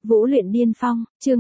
Vũ luyện điên phong, chương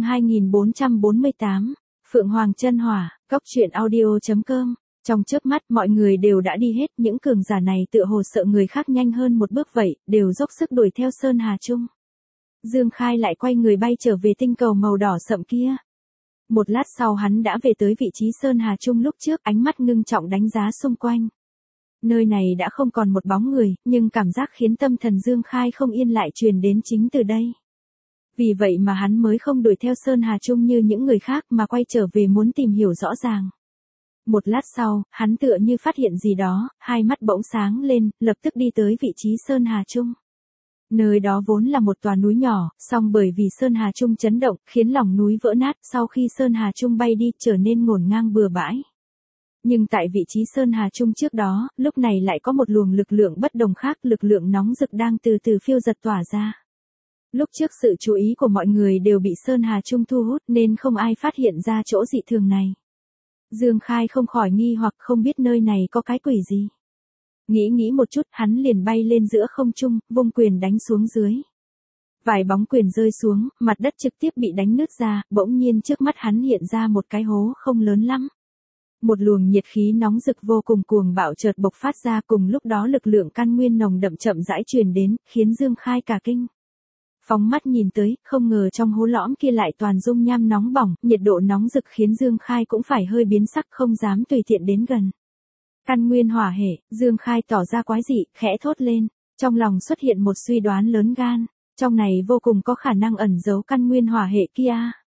2448, Phượng Hoàng chân hỏa, góc truyện audio.com. Trong chớp mắt mọi người đều đã đi hết, những cường giả này tựa hồ sợ người khác nhanh hơn một bước vậy, đều dốc sức đuổi theo Sơn Hà Trung. Dương Khai lại quay người bay trở về tinh cầu màu đỏ sậm kia. Một lát sau hắn đã về tới vị trí Sơn Hà Trung lúc trước, ánh mắt ngưng trọng đánh giá xung quanh. Nơi này đã không còn một bóng người, nhưng cảm giác khiến tâm thần Dương Khai không yên lại truyền đến chính từ đây. Vì vậy mà hắn mới không đuổi theo Sơn Hà Trung như những người khác mà quay trở về muốn tìm hiểu rõ ràng. Một lát sau, hắn tựa như phát hiện gì đó, hai mắt bỗng sáng lên, lập tức đi tới vị trí Sơn Hà Trung. Nơi đó vốn là một tòa núi nhỏ, song bởi vì Sơn Hà Trung chấn động, khiến lòng núi vỡ nát sau khi Sơn Hà Trung bay đi trở nên ngổn ngang bừa bãi. Nhưng tại vị trí Sơn Hà Trung trước đó, lúc này lại có một luồng lực lượng bất đồng khác, lực lượng nóng rực đang từ từ phiêu dật tỏa ra. Lúc trước sự chú ý của mọi người đều bị Sơn Hà Trung thu hút nên không ai phát hiện ra chỗ dị thường này. Dương Khai không khỏi nghi hoặc không biết nơi này có cái quỷ gì. Nghĩ một chút, hắn liền bay lên giữa không trung, vung quyền đánh xuống dưới. Vài bóng quyền rơi xuống, mặt đất trực tiếp bị đánh nứt ra, bỗng nhiên trước mắt hắn hiện ra một cái hố không lớn lắm. Một luồng nhiệt khí nóng rực vô cùng cuồng bạo chợt bộc phát ra, cùng lúc đó lực lượng căn nguyên nồng đậm chậm rãi truyền đến, khiến Dương Khai cả kinh. Phóng mắt nhìn tới, không ngờ trong hố lõm kia lại toàn dung nham nóng bỏng, nhiệt độ nóng rực khiến Dương Khai cũng phải hơi biến sắc, không dám tùy tiện đến gần. Căn nguyên hỏa hệ, Dương Khai tỏ ra quái dị, khẽ thốt lên, trong lòng xuất hiện một suy đoán lớn gan, trong này vô cùng có khả năng ẩn giấu căn nguyên hỏa hệ kia.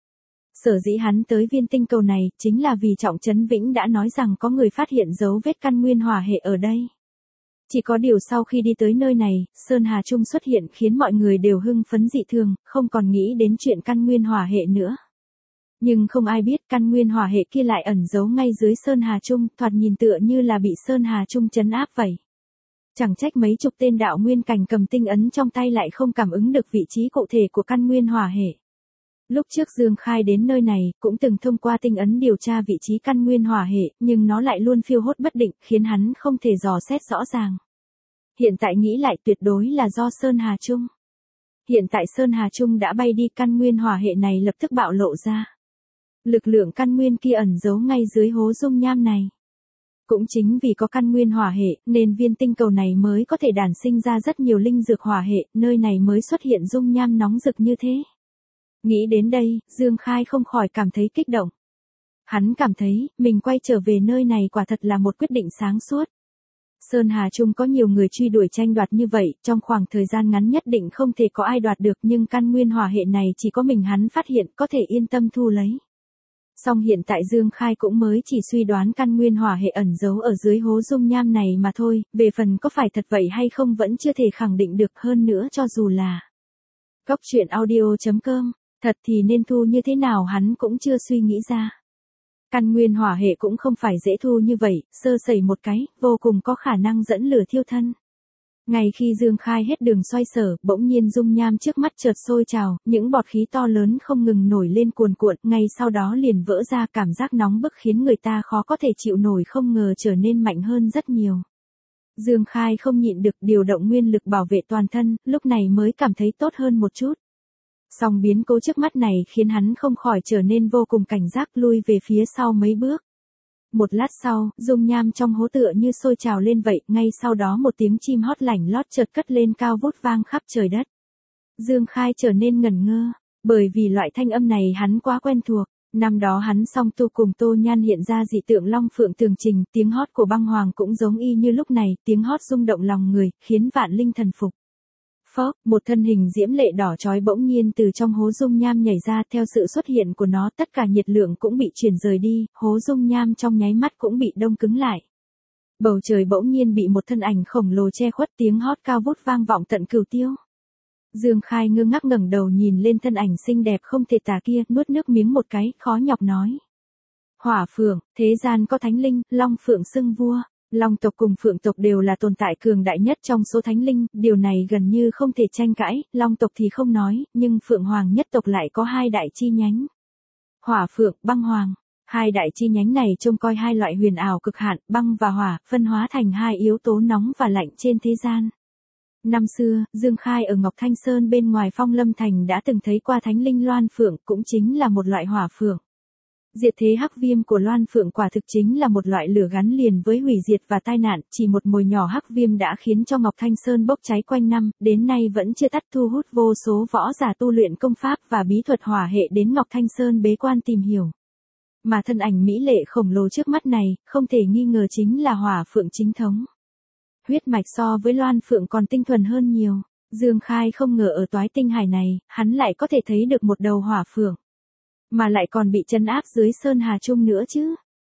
Sở dĩ hắn tới viên tinh cầu này, chính là vì Trọng Trấn Vĩnh đã nói rằng có người phát hiện dấu vết căn nguyên hỏa hệ ở đây. Chỉ có điều sau khi đi tới nơi này, Sơn Hà Trung xuất hiện khiến mọi người đều hưng phấn dị thường, không còn nghĩ đến chuyện căn nguyên hỏa hệ nữa. Nhưng không ai biết căn nguyên hỏa hệ kia lại ẩn giấu ngay dưới Sơn Hà Trung, thoạt nhìn tựa như là bị Sơn Hà Trung trấn áp vậy. Chẳng trách mấy chục tên đạo nguyên cảnh cầm tinh ấn trong tay lại không cảm ứng được vị trí cụ thể của căn nguyên hỏa hệ. Lúc trước Dương Khai đến nơi này, cũng từng thông qua tinh ấn điều tra vị trí căn nguyên hỏa hệ, nhưng nó lại luôn phiêu hốt bất định, khiến hắn không thể dò xét rõ ràng. Hiện tại nghĩ lại tuyệt đối là do Sơn Hà Trung. Hiện tại Sơn Hà Trung đã bay đi, căn nguyên hỏa hệ này lập tức bạo lộ ra. Lực lượng căn nguyên kia ẩn giấu ngay dưới hố dung nham này. Cũng chính vì có căn nguyên hỏa hệ, nên viên tinh cầu này mới có thể đản sinh ra rất nhiều linh dược hỏa hệ, nơi này mới xuất hiện dung nham nóng rực như thế. Nghĩ đến đây, Dương Khai không khỏi cảm thấy kích động. Hắn cảm thấy, mình quay trở về nơi này quả thật là một quyết định sáng suốt. Sơn Hà Trung có nhiều người truy đuổi tranh đoạt như vậy, trong khoảng thời gian ngắn nhất định không thể có ai đoạt được, nhưng căn nguyên hỏa hệ này chỉ có mình hắn phát hiện, có thể yên tâm thu lấy. Song hiện tại Dương Khai cũng mới chỉ suy đoán căn nguyên hỏa hệ ẩn giấu ở dưới hố dung nham này mà thôi, về phần có phải thật vậy hay không vẫn chưa thể khẳng định được, hơn nữa cho dù là góc truyện audio.com, thật thì nên thu như thế nào hắn cũng chưa suy nghĩ ra. Căn nguyên hỏa hệ cũng không phải dễ thu như vậy, sơ sẩy một cái, vô cùng có khả năng dẫn lửa thiêu thân. Ngay khi Dương Khai hết đường xoay sở, bỗng nhiên dung nham trước mắt chợt sôi trào, những bọt khí to lớn không ngừng nổi lên cuồn cuộn, ngay sau đó liền vỡ ra, cảm giác nóng bức khiến người ta khó có thể chịu nổi, không ngờ trở nên mạnh hơn rất nhiều. Dương Khai không nhịn được điều động nguyên lực bảo vệ toàn thân, lúc này mới cảm thấy tốt hơn một chút. Song biến cố trước mắt này khiến hắn không khỏi trở nên vô cùng cảnh giác, lui về phía sau mấy bước. Một lát sau, dung nham trong hố tựa như sôi trào lên vậy, ngay sau đó một tiếng chim hót lảnh lót chợt cất lên cao vút vang khắp trời đất. Dương Khai trở nên ngẩn ngơ, bởi vì loại thanh âm này hắn quá quen thuộc. Năm đó hắn song tu cùng Tô Nhan hiện ra dị tượng Long Phượng Tường Trình, tiếng hót của băng hoàng cũng giống y như lúc này, tiếng hót rung động lòng người, khiến vạn linh thần phục. Phốc, một thân hình diễm lệ đỏ chói bỗng nhiên từ trong hố dung nham nhảy ra, theo sự xuất hiện của nó tất cả nhiệt lượng cũng bị chuyển rời đi, hố dung nham trong nháy mắt cũng bị đông cứng lại. Bầu trời bỗng nhiên bị một thân ảnh khổng lồ che khuất, tiếng hót cao vút vang vọng tận cửu tiêu. Dương Khai ngơ ngác ngẩng đầu nhìn lên thân ảnh xinh đẹp không thể tả kia, nuốt nước miếng một cái, khó nhọc nói. Hỏa Phượng, thế gian có thánh linh, Long Phượng xưng vua. Long tộc cùng Phượng tộc đều là tồn tại cường đại nhất trong số thánh linh, điều này gần như không thể tranh cãi, Long tộc thì không nói, nhưng Phượng Hoàng nhất tộc lại có hai đại chi nhánh. Hỏa Phượng, Băng Hoàng, hai đại chi nhánh này trông coi hai loại huyền ảo cực hạn, băng và hỏa, phân hóa thành hai yếu tố nóng và lạnh trên thế gian. Năm xưa, Dương Khai ở Ngọc Thanh Sơn bên ngoài Phong Lâm Thành đã từng thấy qua thánh linh Loan Phượng, cũng chính là một loại hỏa phượng. Diệt thế hắc viêm của Loan Phượng quả thực chính là một loại lửa gắn liền với hủy diệt và tai nạn, chỉ một mồi nhỏ hắc viêm đã khiến cho Ngọc Thanh Sơn bốc cháy quanh năm, đến nay vẫn chưa tắt, thu hút vô số võ giả tu luyện công pháp và bí thuật hỏa hệ đến Ngọc Thanh Sơn bế quan tìm hiểu. Mà thân ảnh mỹ lệ khổng lồ trước mắt này, không thể nghi ngờ chính là hỏa phượng chính thống. Huyết mạch so với Loan Phượng còn tinh thuần hơn nhiều. Dương Khai không ngờ ở toái tinh hải này, hắn lại có thể thấy được một đầu hỏa phượng. Mà lại còn bị trấn áp dưới Sơn Hà Trung nữa chứ.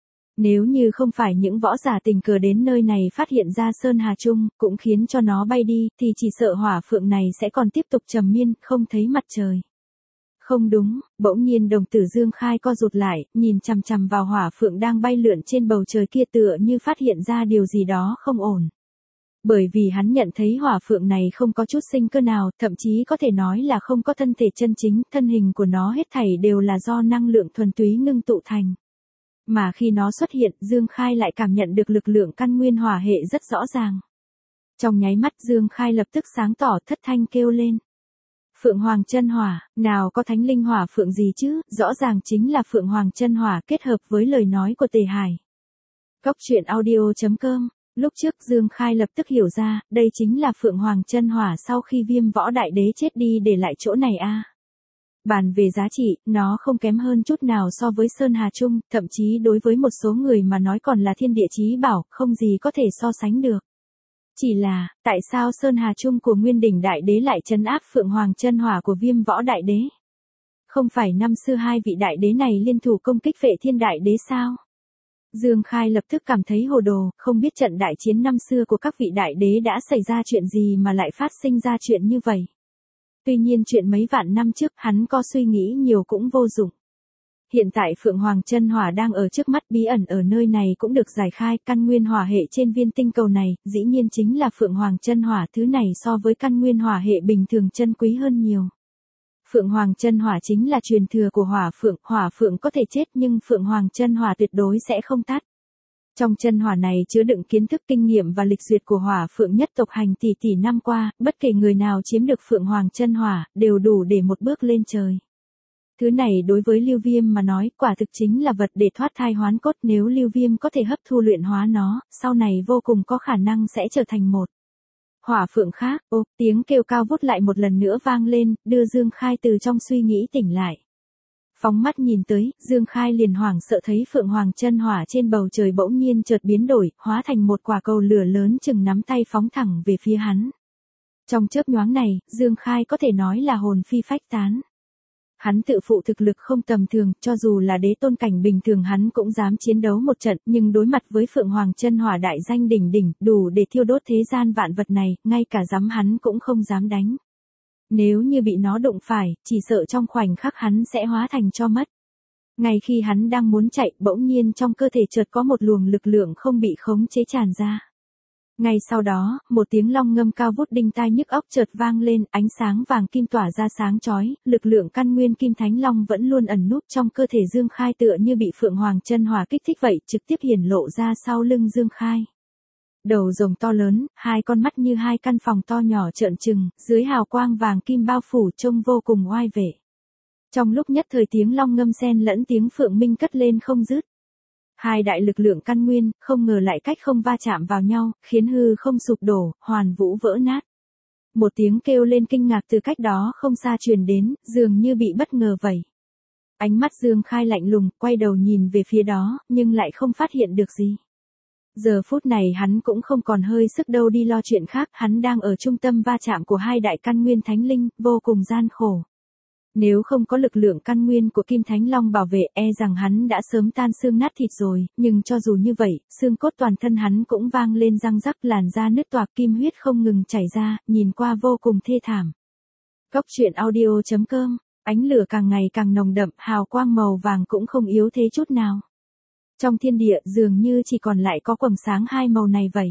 Nếu như không phải những võ giả tình cờ đến nơi này phát hiện ra Sơn Hà Trung, cũng khiến cho nó bay đi, thì chỉ sợ hỏa phượng này sẽ còn tiếp tục trầm miên, không thấy mặt trời. Không đúng, bỗng nhiên đồng tử Dương Khai co rụt lại, nhìn chằm chằm vào hỏa phượng đang bay lượn trên bầu trời kia, tựa như phát hiện ra điều gì đó không ổn. Bởi vì hắn nhận thấy hỏa phượng này không có chút sinh cơ nào, thậm chí có thể nói là không có thân thể chân chính, thân hình của nó hết thảy đều là do năng lượng thuần túy ngưng tụ thành. Mà khi nó xuất hiện, Dương Khai lại cảm nhận được lực lượng căn nguyên hỏa hệ rất rõ ràng. Trong nháy mắt Dương Khai lập tức sáng tỏ, thất thanh kêu lên. Phượng Hoàng chân hỏa, nào có thánh linh hỏa phượng gì chứ, rõ ràng chính là Phượng Hoàng chân hỏa kết hợp với lời nói của Tề Hải. Cốc truyện audio.com. Lúc trước Dương Khai lập tức hiểu ra, đây chính là Phượng Hoàng chân hỏa sau khi Viêm Võ Đại Đế chết đi để lại chỗ này a. Bàn về giá trị, nó không kém hơn chút nào so với Sơn Hà Trung, thậm chí đối với một số người mà nói còn là thiên địa chí bảo, không gì có thể so sánh được. Chỉ là, tại sao Sơn Hà Trung của Nguyên Đỉnh Đại Đế lại trấn áp Phượng Hoàng chân hỏa của Viêm Võ Đại Đế? Không phải năm xưa hai vị đại đế này liên thủ công kích Phệ Thiên Đại Đế sao? Dương Khai lập tức cảm thấy hồ đồ, không biết trận đại chiến năm xưa của các vị đại đế đã xảy ra chuyện gì mà lại phát sinh ra chuyện như vậy. Tuy nhiên chuyện mấy vạn năm trước hắn có suy nghĩ nhiều cũng vô dụng. Hiện tại Phượng Hoàng chân hỏa đang ở trước mắt, bí ẩn ở nơi này cũng được giải khai, căn nguyên hỏa hệ trên viên tinh cầu này, dĩ nhiên chính là Phượng Hoàng chân hỏa, thứ này so với căn nguyên hỏa hệ bình thường chân quý hơn nhiều. Phượng Hoàng chân hỏa chính là truyền thừa của hỏa phượng có thể chết nhưng Phượng Hoàng chân hỏa tuyệt đối sẽ không tắt. Trong chân hỏa này chứa đựng kiến thức, kinh nghiệm và lịch duyệt của hỏa phượng nhất tộc hành tỷ tỷ năm qua, bất kể người nào chiếm được Phượng Hoàng chân hỏa, đều đủ để một bước lên trời. Thứ này đối với Lưu Viêm mà nói, quả thực chính là vật để thoát thai hoán cốt, nếu Lưu Viêm có thể hấp thu luyện hóa nó, sau này vô cùng có khả năng sẽ trở thành một hỏa phượng khác. Ô, tiếng kêu cao vút lại một lần nữa vang lên, đưa Dương Khai từ trong suy nghĩ tỉnh lại. Phóng mắt nhìn tới, Dương Khai liền hoảng sợ thấy Phượng Hoàng chân hỏa trên bầu trời bỗng nhiên chợt biến đổi, hóa thành một quả cầu lửa lớn chừng nắm tay phóng thẳng về phía hắn. Trong chớp nhoáng này, Dương Khai có thể nói là hồn phi phách tán. Hắn tự phụ thực lực không tầm thường, cho dù là đế tôn cảnh bình thường hắn cũng dám chiến đấu một trận, nhưng đối mặt với Phượng Hoàng chân hỏa đại danh đỉnh đỉnh, đủ để thiêu đốt thế gian vạn vật này, ngay cả dám hắn cũng không dám đánh. Nếu như bị nó đụng phải, chỉ sợ trong khoảnh khắc hắn sẽ hóa thành tro mất. Ngay khi hắn đang muốn chạy, bỗng nhiên trong cơ thể chợt có một luồng lực lượng không bị khống chế tràn ra. Ngay sau đó, một tiếng long ngâm cao vút đinh tai nhức óc chợt vang lên, ánh sáng vàng kim tỏa ra sáng chói, lực lượng căn nguyên kim thánh long vẫn luôn ẩn núp trong cơ thể Dương Khai, tựa như bị Phượng Hoàng chân hỏa kích thích vậy, trực tiếp hiển lộ ra sau lưng Dương Khai. Đầu rồng to lớn, hai con mắt như hai căn phòng to nhỏ trợn trừng, dưới hào quang vàng kim bao phủ trông vô cùng oai vệ. Trong lúc nhất thời tiếng long ngâm xen lẫn tiếng phượng minh cất lên không dứt. Hai đại lực lượng căn nguyên, không ngờ lại cách không va chạm vào nhau, khiến hư không sụp đổ, hoàn vũ vỡ nát. Một tiếng kêu lên kinh ngạc từ cách đó không xa truyền đến, dường như bị bất ngờ vậy. Ánh mắt Dương Khai lạnh lùng, quay đầu nhìn về phía đó, nhưng lại không phát hiện được gì. Giờ phút này hắn cũng không còn hơi sức đâu đi lo chuyện khác, hắn đang ở trung tâm va chạm của hai đại căn nguyên thánh linh, vô cùng gian khổ. Nếu không có lực lượng căn nguyên của Kim Thánh Long bảo vệ, e rằng hắn đã sớm tan xương nát thịt rồi, nhưng cho dù như vậy, xương cốt toàn thân hắn cũng vang lên răng rắc, làn da nứt toạc, kim huyết không ngừng chảy ra, nhìn qua vô cùng thê thảm. Cốc truyện audio.com, ánh lửa càng ngày càng nồng đậm, hào quang màu vàng cũng không yếu thế chút nào. Trong thiên địa dường như chỉ còn lại có quầng sáng hai màu này vậy.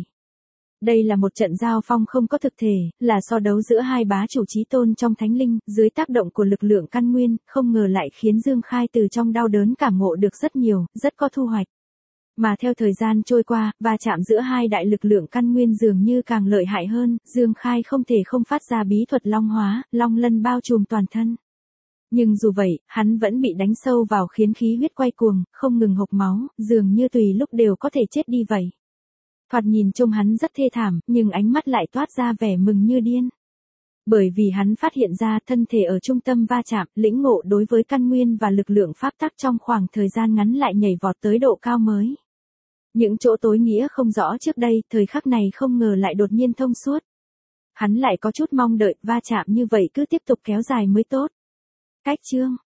Đây là một trận giao phong không có thực thể, là so đấu giữa hai bá chủ chí tôn trong thánh linh, dưới tác động của lực lượng căn nguyên, không ngờ lại khiến Dương Khai từ trong đau đớn cảm ngộ được rất nhiều, rất có thu hoạch. Mà theo thời gian trôi qua, va chạm giữa hai đại lực lượng căn nguyên dường như càng lợi hại hơn, Dương Khai không thể không phát ra bí thuật long hóa, long lân bao trùm toàn thân. Nhưng dù vậy, hắn vẫn bị đánh sâu vào khiến khí huyết quay cuồng, không ngừng hộc máu, dường như tùy lúc đều có thể chết đi vậy. Thoạt nhìn trông hắn rất thê thảm, nhưng ánh mắt lại toát ra vẻ mừng như điên. Bởi vì hắn phát hiện ra thân thể ở trung tâm va chạm, lĩnh ngộ đối với căn nguyên và lực lượng pháp tắc trong khoảng thời gian ngắn lại nhảy vọt tới độ cao mới. Những chỗ tối nghĩa không rõ trước đây, thời khắc này không ngờ lại đột nhiên thông suốt. Hắn lại có chút mong đợi va chạm như vậy cứ tiếp tục kéo dài mới tốt. Cách chương